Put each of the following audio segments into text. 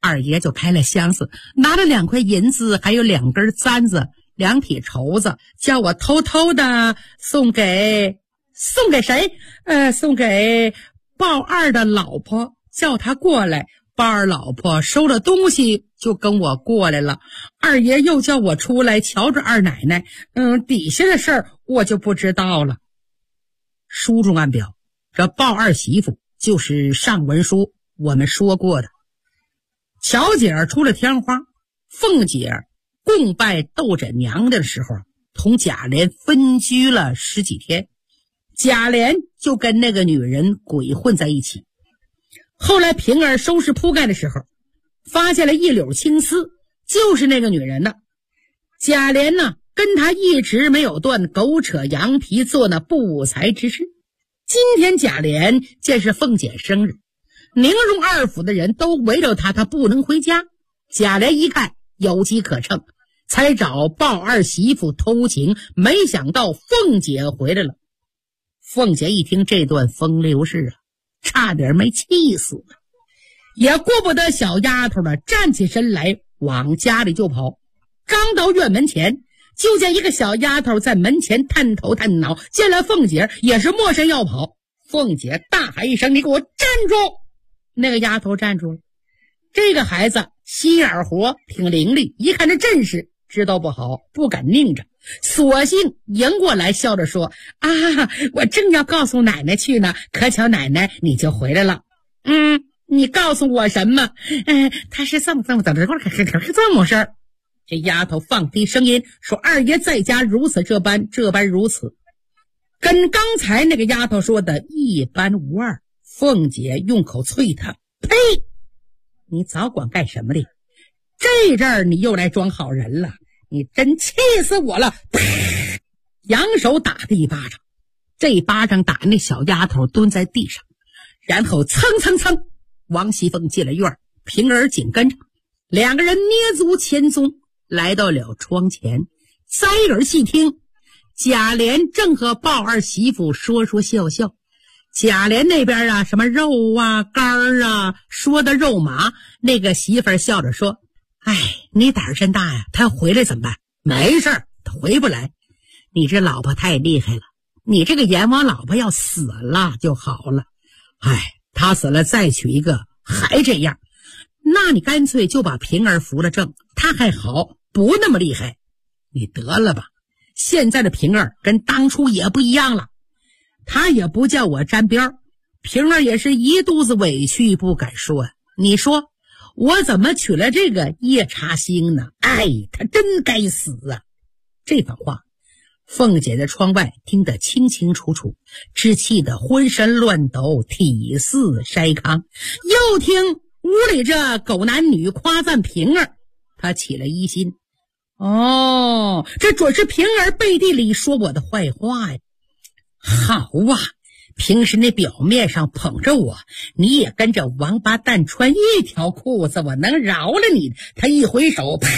二爷就开了箱子，拿了2块银子，还有2根簪子，2匹绸子，叫我偷偷的送给谁？送给鲍二的老婆，叫他过来。鲍二老婆收了东西就跟我过来了。二爷又叫我出来瞧着二奶奶，底下的事儿我就不知道了。书中暗表，这鲍二媳妇就是上文书我们说过的。巧姐儿出了天花，凤姐儿共拜窦枕娘的时候，同贾琏分居了10几天，贾琏就跟那个女人鬼混在一起。后来平儿收拾铺盖的时候，发现了一绺青丝，就是那个女人的。贾琏呢，跟他一直没有断狗扯羊皮做那不才之事。今天贾琏见是凤姐生日，宁荣二府的人都围着他不能回家。贾琏一看有机可乘，才找鲍二媳妇偷情，没想到凤姐回来了。凤姐一听这段风流事差点没气死，也顾不得小丫头了，站起身来往家里就跑。刚到院门前，就见一个小丫头在门前探头探脑，见了凤姐也是默身要跑。凤姐大喊一声：“你给我站住！”那个丫头站住了。这个孩子心眼活，挺伶俐，一看这阵势知道不好，不敢拧着，索性迎过来笑着说：“我正要告诉奶奶去呢，可巧奶奶你就回来了。”你告诉我什么？他是这么事儿。这丫头放低声音说：“二爷在家如此这般如此。”跟刚才那个丫头说的一般无二。凤姐用口啐他：“呸！你早管干什么的？这阵儿你又来装好人了，你真气死我了！”扬手打的一巴掌，这一巴掌打那小丫头蹲在地上，然后蹭王熙凤进了院，平儿紧跟着，两个人捏足前踪，来到了窗前，塞耳细听，贾琏正和鲍二媳妇说笑。贾琏那边什么肉肝说的肉麻，那个媳妇笑着说：“你胆儿真大呀，他要回来怎么办？没事儿，他回不来。你这老婆太厉害了，你这个阎王老婆要死了就好了。他死了再娶一个还这样，那你干脆就把平儿扶了正，他还好，不那么厉害。你得了吧，现在的平儿跟当初也不一样了，他也不叫我沾边，平儿也是一肚子委屈不敢说。你说我怎么娶了这个夜叉星呢？他真该死啊！”这番话凤姐在窗外听得清清楚楚，只气得浑身乱抖，体似筛糠。又听屋里这狗男女夸赞平儿，她起了疑心。这准是平儿背地里说我的坏话呀！好平时那表面上捧着我，你也跟着王八蛋穿一条裤子，我能饶了你？他一挥手，啪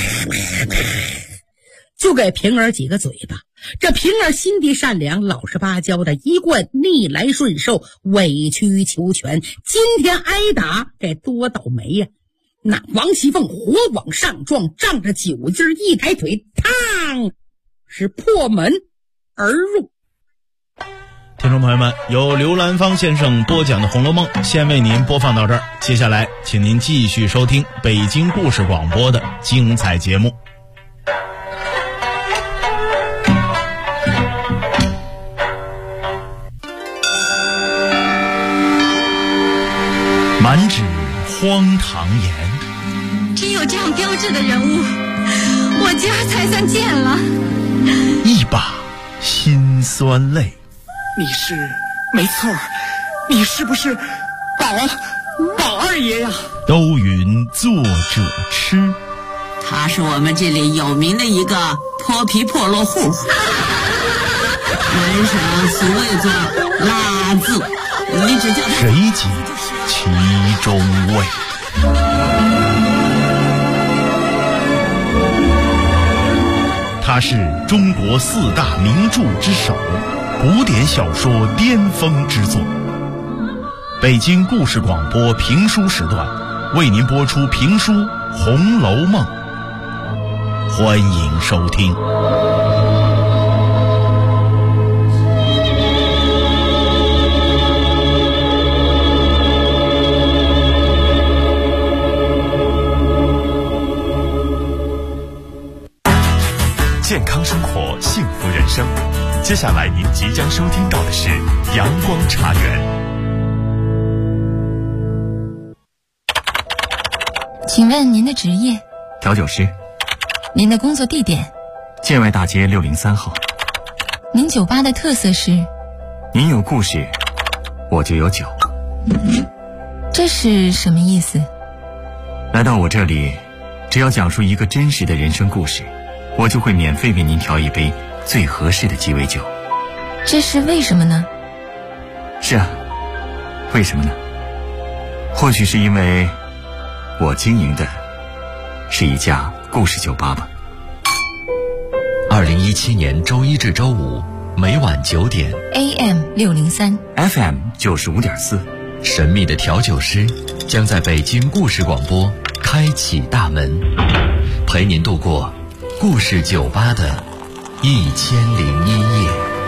就给平儿几个嘴巴。这平儿心地善良，老实巴交的，一贯逆来顺受，委曲求全。今天挨打，该多倒霉呀！那王熙凤火往上撞，仗着酒劲儿，一抬腿，嘡，是破门而入。 听众朋友们，由刘兰芳先生播讲的《红楼梦》先为您播放到这儿，接下来请您继续收听北京故事广播的精彩节目。满纸荒唐言， 只有这样标致的人物，我家才算见了。 一把辛酸泪。 没错，你是不是宝二爷呀？ 都云作者痴， 他是我们这里有名的一个泼皮破落户，门上俗谓作拉字，你只叫他谁解其中味？他是中国4大名著之首，古典小说巅峰之作。北京故事广播评书时段， 为您播出评书《红楼梦》，欢迎收听。 健康生活，幸福人生。接下来您即将收听到的是阳光茶园。 请问您的职业？ 调酒师。 您的工作地点？ 建外大街603号。 您酒吧的特色是？ 您有故事，我就有酒。 这是什么意思？ 来到我这里，只要讲述一个真实的人生故事，我就会免费为您调一杯最合适的鸡尾酒。 这是为什么呢？ 是啊，为什么呢？或许是因为我经营的是一家故事酒吧吧。 2017年周一至周五每晚9点 AM 603 FM 95.4， 神秘的调酒师将在北京故事广播开启大门，陪您度过故事酒吧的1001夜。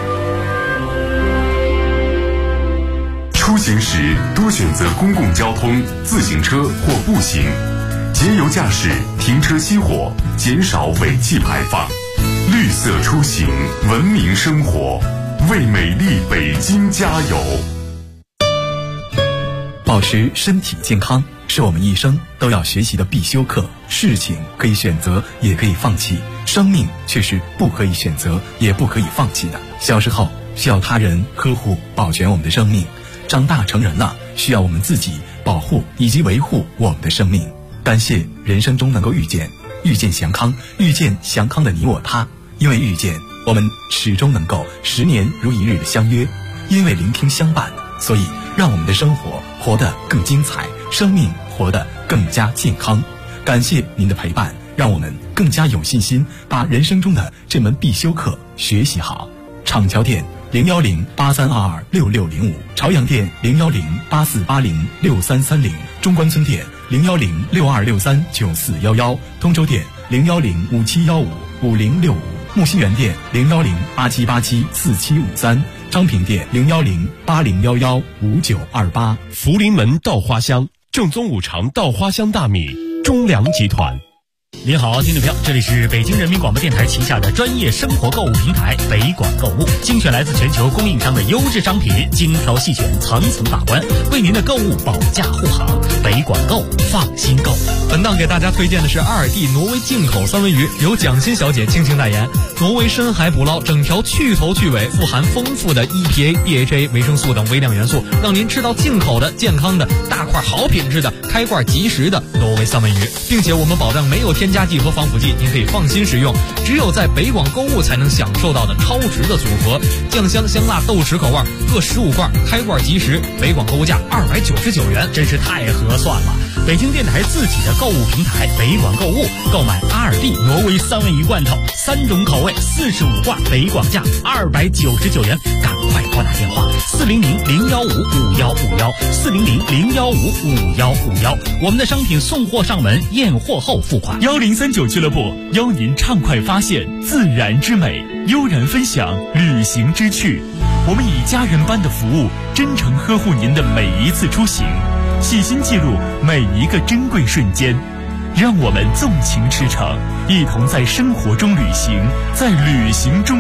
出行时多选择公共交通、自行车或步行，节油驾驶，停车熄火，减少尾气排放。绿色出行，文明生活，为美丽北京加油！ 保持身体健康是我们一生都要学习的必修课。事情可以选择，也可以放弃，生命却是不可以选择，也不可以放弃的。小时候需要他人呵护保全我们的生命，长大成人了，需要我们自己保护以及维护我们的生命。感谢人生中能够遇见祥康，遇见祥康的你我他。因为遇见，我们始终能够10年如一日的相约；因为聆听相伴，所以让我们的生活活得更精彩，生命活得更加健康。感谢您的陪伴，让我们更加有信心把人生中的这门必修课学习好。厂桥店01083226605，朝阳店01084806330，中关村店01062639411，通州店01057155065，木樨园店01087874753，昌平店01080115928。 福临门稻花香，正宗五常稻花香大米，中粮集团。 您好，听众朋友，这里是北京人民广播电台旗下的专业生活购物平台北广购物，精选来自全球供应商的优质商品，精挑细选，层层把关，为您的购物保驾护航。北广购，放心购。 本档给大家推荐的是阿尔蒂挪威进口三文鱼，由蒋欣小姐倾情代言。挪威深海捕捞，整条去头去尾，富含丰富的 EPA、DHA、维生素等微量元素，让您吃到进口的、健康的、大块好品质的、开罐即食的挪威三文鱼，并且我们保障没有添加剂和防腐剂，您可以放心使用。只有在北广购物才能享受到的超值的组合，酱香香辣豆豉口味各15罐，开罐即食，北广购物价299元， 真是太合算了。北京电台自己的购物平台北广购物，购买阿尔蒂挪威三文鱼罐头，3种口味，45罐，北广价299元，赶快拨打电话400-015-5151，400-015-5151，我们的商品送货上门，验货后付款。 1039俱乐部邀您畅快发现自然之美，悠然分享旅行之趣。我们以家人般的服务，真诚呵护您的每一次出行，细心记录每一个珍贵瞬间。让我们纵情驰骋，一同在生活中旅行，在旅行中